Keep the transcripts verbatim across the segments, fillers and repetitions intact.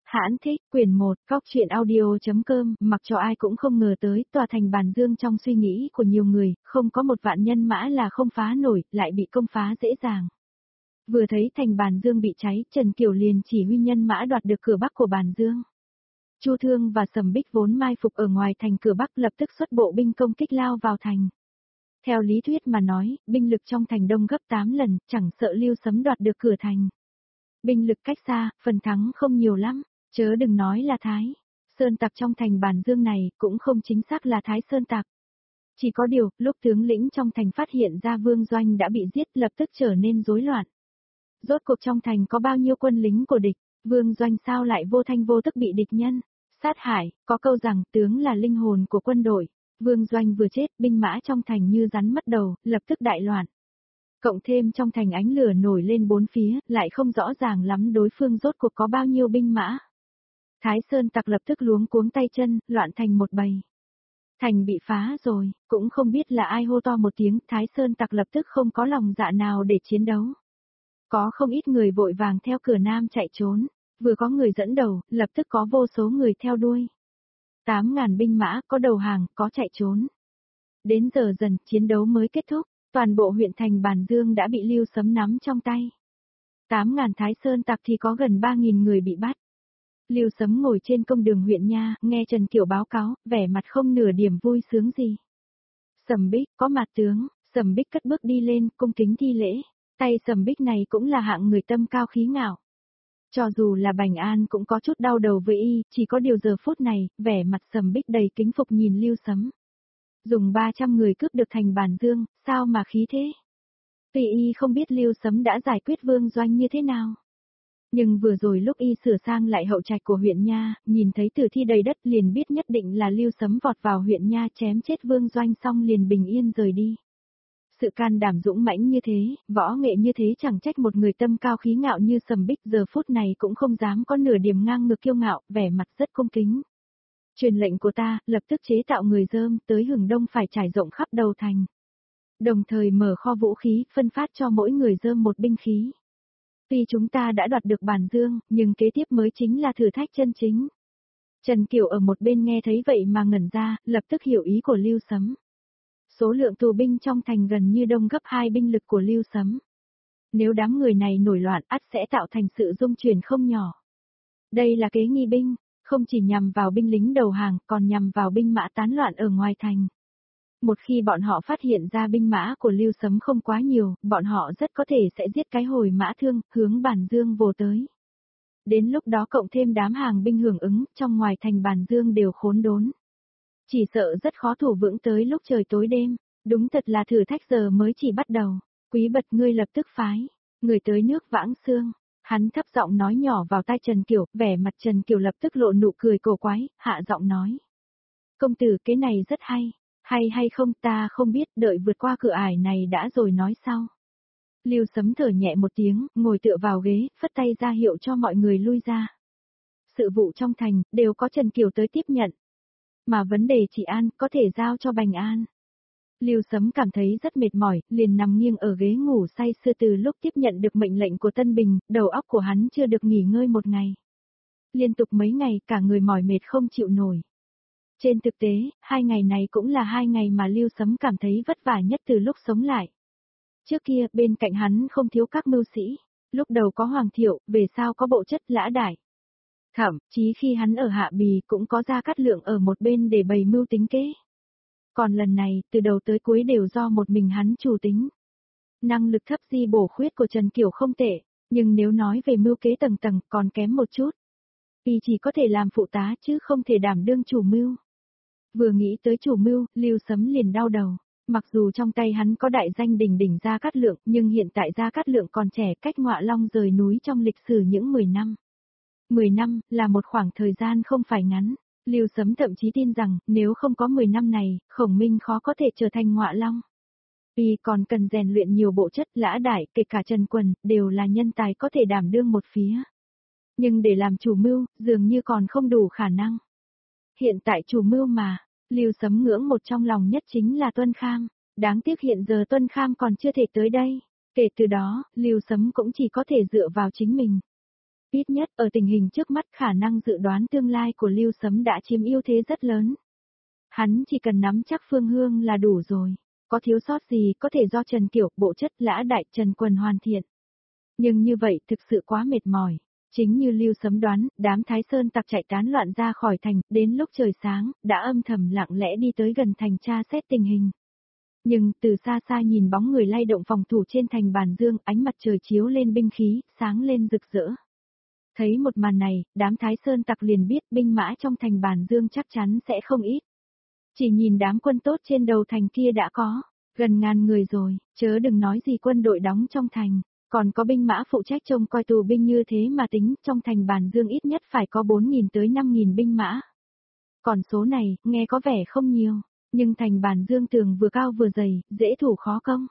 Hãn thích, quyển một, góc truyện audio.com, mặc cho ai cũng không ngờ tới, tòa thành Bàn Dương trong suy nghĩ của nhiều người, không có một vạn nhân mã là không phá nổi, lại bị công phá dễ dàng. Vừa thấy thành Bàn Dương bị cháy, Trần Kiều liền chỉ huy nhân mã đoạt được cửa bắc của Bàn Dương. Chu Thương và Sầm Bích vốn mai phục ở ngoài thành cửa bắc lập tức xuất bộ binh công kích lao vào thành. Theo lý thuyết mà nói, binh lực trong thành đông gấp tám lần, chẳng sợ Lưu Sấm đoạt được cửa thành. Binh lực cách xa, phần thắng không nhiều lắm. Chớ đừng nói là Thái Sơn Tặc trong thành Bàn Dương này, cũng không chính xác là Thái Sơn Tặc. Chỉ có điều, lúc tướng lĩnh trong thành phát hiện ra Vương Doanh đã bị giết lập tức trở nên rối loạn. Rốt cuộc trong thành có bao nhiêu quân lính của địch, Vương Doanh sao lại vô thanh vô tức bị địch nhân sát hại, có câu rằng tướng là linh hồn của quân đội. Vương Doanh vừa chết, binh mã trong thành như rắn mất đầu, lập tức đại loạn. Cộng thêm trong thành ánh lửa nổi lên bốn phía, lại không rõ ràng lắm đối phương rốt cuộc có bao nhiêu binh mã. Thái Sơn Tặc lập tức luống cuống tay chân, loạn thành một bầy. Thành bị phá rồi, cũng không biết là ai hô to một tiếng, Thái Sơn Tặc lập tức không có lòng dạ nào để chiến đấu. Có không ít người vội vàng theo cửa nam chạy trốn, vừa có người dẫn đầu, lập tức có vô số người theo đuôi. Tám ngàn binh mã, có đầu hàng, có chạy trốn. Đến giờ dần, chiến đấu mới kết thúc, toàn bộ huyện thành Bàn Dương đã bị Lưu Sấm nắm trong tay. Tám ngàn Thái Sơn Tặc thì có gần ba nghìn người bị bắt. Lưu Sấm ngồi trên công đường huyện nha, nghe Trần Kiều báo cáo, vẻ mặt không nửa điểm vui sướng gì. Sầm Bích, có mặt tướng, Sầm Bích cất bước đi lên, cung kính thi lễ. Tay Sầm Bích này cũng là hạng người tâm cao khí ngạo. Cho dù là Bành An cũng có chút đau đầu với y, chỉ có điều giờ phút này, vẻ mặt Sầm Bích đầy kính phục nhìn Lưu Sấm. Dùng ba trăm người cướp được thành Bàn Dương, sao mà khí thế? Tuy y không biết Lưu Sấm đã giải quyết Vương Doanh như thế nào. Nhưng vừa rồi lúc y sửa sang lại hậu trạch của huyện Nha, nhìn thấy tử thi đầy đất liền biết nhất định là Lưu Sấm vọt vào huyện Nha chém chết Vương Doanh xong liền bình yên rời đi. Sự can đảm dũng mãnh như thế, võ nghệ như thế chẳng trách một người tâm cao khí ngạo như Sầm Bích giờ phút này cũng không dám có nửa điểm ngang ngược kiêu ngạo, vẻ mặt rất cung kính. Truyền lệnh của ta, lập tức chế tạo người dơm tới Hừng Đông phải trải rộng khắp đầu thành. Đồng thời mở kho vũ khí, phân phát cho mỗi người dơm một binh khí. Tuy chúng ta đã đoạt được Bàn Dương, nhưng kế tiếp mới chính là thử thách chân chính. Trần Kiều ở một bên nghe thấy vậy mà ngẩn ra, lập tức hiểu ý của Lưu Sấm. Số lượng tù binh trong thành gần như đông gấp hai binh lực của Lưu Sấm. Nếu đám người này nổi loạn ắt sẽ tạo thành sự rung chuyển không nhỏ. Đây là kế nghi binh, không chỉ nhằm vào binh lính đầu hàng còn nhằm vào binh mã tán loạn ở ngoài thành. Một khi bọn họ phát hiện ra binh mã của Lưu Sấm không quá nhiều, bọn họ rất có thể sẽ giết cái hồi mã thương, hướng Bàn Dương vồ tới. Đến lúc đó cộng thêm đám hàng binh hưởng ứng, trong ngoài thành Bàn Dương đều khốn đốn. Chỉ sợ rất khó thủ vững tới lúc trời tối đêm, đúng thật là thử thách giờ mới chỉ bắt đầu. Quý Bật ngươi lập tức phái, người tới nước Vãng Xương. Hắn thấp giọng nói nhỏ vào tai Trần Kiều, vẻ mặt Trần Kiều lập tức lộ nụ cười cổ quái, hạ giọng nói. Công tử cái này rất hay. Hay hay không ta không biết, đợi vượt qua cửa ải này đã rồi nói sau. Lưu Sấm thở nhẹ một tiếng, ngồi tựa vào ghế, phất tay ra hiệu cho mọi người lui ra. Sự vụ trong thành, đều có Trần Kiều tới tiếp nhận. Mà vấn đề trị an, có thể giao cho Bành An. Lưu Sấm cảm thấy rất mệt mỏi, liền nằm nghiêng ở ghế ngủ say sưa từ lúc tiếp nhận được mệnh lệnh của Tân Bình, đầu óc của hắn chưa được nghỉ ngơi một ngày. Liên tục mấy ngày cả người mỏi mệt không chịu nổi. Trên thực tế, hai ngày này cũng là hai ngày mà Lưu Sấm cảm thấy vất vả nhất từ lúc sống lại. Trước kia, bên cạnh hắn không thiếu các mưu sĩ, lúc đầu có Hoàng Thiệu, về sau có Bộ Chất Lã Đại. Thậm chí khi hắn ở Hạ Bì cũng có Gia Cát Lượng ở một bên để bày mưu tính kế. Còn lần này, từ đầu tới cuối đều do một mình hắn chủ tính. Năng lực thấp di bổ khuyết của Trần Kiều không tệ, nhưng nếu nói về mưu kế tầng tầng còn kém một chút. Vì chỉ có thể làm phụ tá chứ không thể đảm đương chủ mưu. Vừa nghĩ tới chủ mưu, Lưu Sấm liền đau đầu. Mặc dù trong tay hắn có đại danh đỉnh đỉnh Gia Cát Lượng, nhưng hiện tại Gia Cát Lượng còn trẻ, cách Ngọa Long rời núi trong lịch sử những mười năm. mười năm là một khoảng thời gian không phải ngắn. Lưu Sấm thậm chí tin rằng, nếu không có mười năm này, Khổng Minh khó có thể trở thành Ngọa Long. Vì còn cần rèn luyện nhiều bộ chất Lã Đại, kể cả Trần Quần, đều là nhân tài có thể đảm đương một phía. Nhưng để làm chủ mưu, dường như còn không đủ khả năng. Hiện tại chủ mưu mà, Lưu Sấm ngưỡng một trong lòng nhất chính là Tuân Kham. Đáng tiếc hiện giờ Tuân Kham còn chưa thể tới đây. Kể từ đó, Lưu Sấm cũng chỉ có thể dựa vào chính mình. Ít nhất ở tình hình trước mắt khả năng dự đoán tương lai của Lưu Sấm đã chiếm ưu thế rất lớn. Hắn chỉ cần nắm chắc phương hướng là đủ rồi, có thiếu sót gì có thể do Trần Kiểu, Bộ Chất, Lã Đại, Trần Quần hoàn thiện. Nhưng như vậy thực sự quá mệt mỏi. Chính như Lưu Sấm đoán, đám Thái Sơn tặc chạy tán loạn ra khỏi thành, đến lúc trời sáng, đã âm thầm lặng lẽ đi tới gần thành tra xét tình hình. Nhưng từ xa xa nhìn bóng người lay động phòng thủ trên thành Bàn Dương, ánh mặt trời chiếu lên binh khí, sáng lên rực rỡ. Thấy một màn này, đám Thái Sơn tặc liền biết binh mã trong thành Bàn Dương chắc chắn sẽ không ít. Chỉ nhìn đám quân tốt trên đầu thành kia đã có gần ngàn người rồi, chớ đừng nói gì quân đội đóng trong thành. Còn có binh mã phụ trách trông coi tù binh như thế mà tính, trong thành Bàn Dương ít nhất phải có bốn nghìn tới năm nghìn binh mã. Còn số này, nghe có vẻ không nhiều, nhưng thành Bàn Dương tường vừa cao vừa dày, dễ thủ khó công.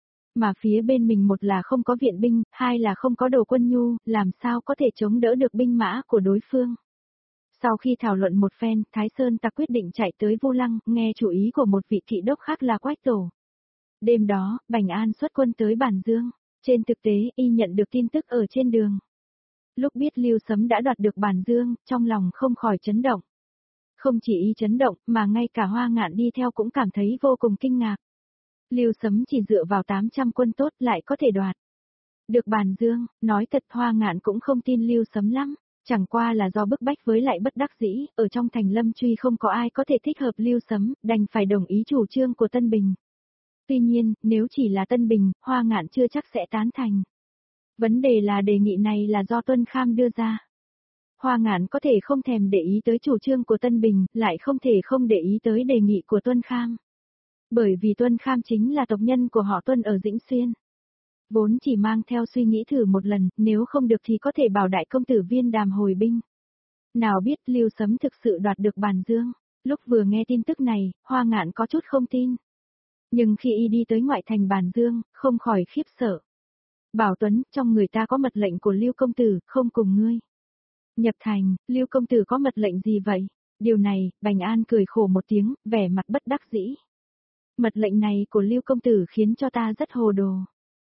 Mà phía bên mình một là không có viện binh, hai là không có đồ quân nhu, làm sao có thể chống đỡ được binh mã của đối phương. Sau khi thảo luận một phen, Thái Sơn ta quyết định chạy tới Vô Lăng, nghe chủ ý của một vị kỵ đốc khác là Quách Tổ. Đêm đó, Bành An xuất quân tới Bàn Dương. Trên thực tế, y nhận được tin tức ở trên đường. Lúc biết Lưu Sấm đã đoạt được Bàn Dương, trong lòng không khỏi chấn động. Không chỉ y chấn động, mà ngay cả Hoa Ngạn đi theo cũng cảm thấy vô cùng kinh ngạc. Lưu Sấm chỉ dựa vào tám trăm quân tốt lại có thể đoạt được Bàn Dương, nói thật Hoa Ngạn cũng không tin Lưu Sấm lắm, chẳng qua là do bức bách với lại bất đắc dĩ, ở trong thành Lâm Truy không có ai có thể thích hợp Lưu Sấm, đành phải đồng ý chủ trương của Tân Bình. Tuy nhiên, nếu chỉ là Tân Bình, Hoa Ngạn chưa chắc sẽ tán thành. Vấn đề là đề nghị này là do Tuân Kham đưa ra. Hoa Ngạn có thể không thèm để ý tới chủ trương của Tân Bình, lại không thể không để ý tới đề nghị của Tuân Kham. Bởi vì Tuân Kham chính là tộc nhân của họ Tuân ở Dĩnh Xuyên. Vốn chỉ mang theo suy nghĩ thử một lần, nếu không được thì có thể bảo đại công tử Viên Đàm hồi binh. Nào biết Lưu Sấm thực sự đoạt được Bàn Dương. Lúc vừa nghe tin tức này, Hoa Ngạn có chút không tin. Nhưng khi y đi tới ngoại thành Bàn Dương, không khỏi khiếp sợ. Bảo Tuấn, trong người ta có mật lệnh của Lưu công tử, không cùng ngươi. Nhập thành, Lưu công tử có mật lệnh gì vậy? Điều này, Bành An cười khổ một tiếng, vẻ mặt bất đắc dĩ. Mật lệnh này của Lưu công tử khiến cho ta rất hồ đồ.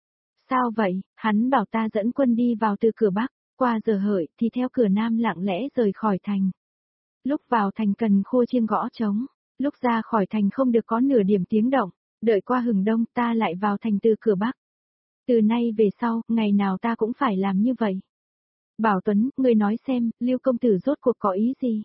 Sao vậy? Hắn bảo ta dẫn quân đi vào từ cửa Bắc, qua giờ hợi thì theo cửa Nam lặng lẽ rời khỏi thành. Lúc vào thành cần khua chiêng gõ trống, lúc ra khỏi thành không được có nửa điểm tiếng động. Đợi qua hừng đông ta lại vào thành từ cửa Bắc. Từ nay về sau, ngày nào ta cũng phải làm như vậy. Bảo Tuấn, người nói xem, Lưu công tử rốt cuộc có ý gì?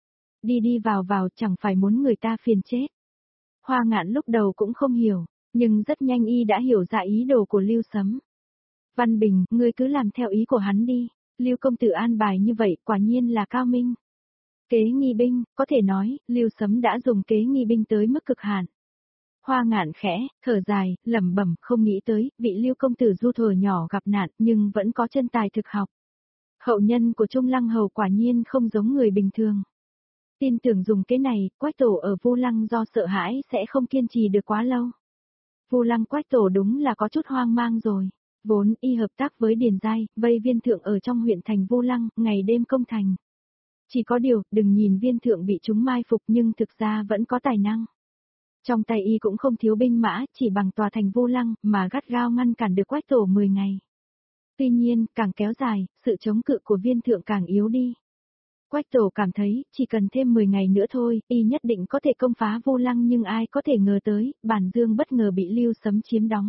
Đi đi vào vào chẳng phải muốn người ta phiền chết. Hoa Ngạn lúc đầu cũng không hiểu, nhưng rất nhanh y đã hiểu ra ý đồ của Lưu Sấm. Văn Bình, ngươi cứ làm theo ý của hắn đi, Lưu công tử an bài như vậy quả nhiên là cao minh. Kế nghi binh, có thể nói, Lưu Sấm đã dùng kế nghi binh tới mức cực hạn. Hoa Ngạn khẽ, thở dài, lẩm bẩm, không nghĩ tới, vị Lưu công tử du thuở nhỏ gặp nạn nhưng vẫn có chân tài thực học. Hậu nhân của Trung Lăng Hầu quả nhiên không giống người bình thường. Tin tưởng dùng cái này, Quách Tổ ở Vu Lăng do sợ hãi sẽ không kiên trì được quá lâu. Vu Lăng Quách Tổ đúng là có chút hoang mang rồi. Vốn y hợp tác với Điền Giai, vây Viên Thượng ở trong huyện thành Vu Lăng, ngày đêm công thành. Chỉ có điều, đừng nhìn Viên Thượng bị chúng mai phục nhưng thực ra vẫn có tài năng. Trong tay y cũng không thiếu binh mã, chỉ bằng tòa thành Vu Lăng mà gắt gao ngăn cản được Quách Tổ mười ngày. Tuy nhiên, càng kéo dài, sự chống cự của Viên Thượng càng yếu đi. Quách Tổ cảm thấy, chỉ cần thêm mười ngày nữa thôi, y nhất định có thể công phá Vu Lăng nhưng ai có thể ngờ tới, Bàn Dương bất ngờ bị Lưu Sấm chiếm đóng.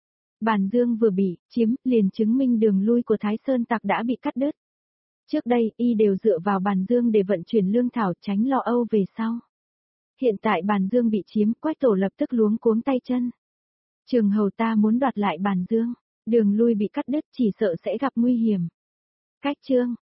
Bàn Dương vừa bị chiếm, liền chứng minh đường lui của Thái Sơn tặc đã bị cắt đứt. Trước đây, y đều dựa vào Bàn Dương để vận chuyển lương thảo tránh lo âu về sau. Hiện tại Bàn Dương bị chiếm, Quách Tổ lập tức luống cuống tay chân. Trường hầu ta muốn đoạt lại Bàn Dương, đường lui bị cắt đứt chỉ sợ sẽ gặp nguy hiểm. Cách chương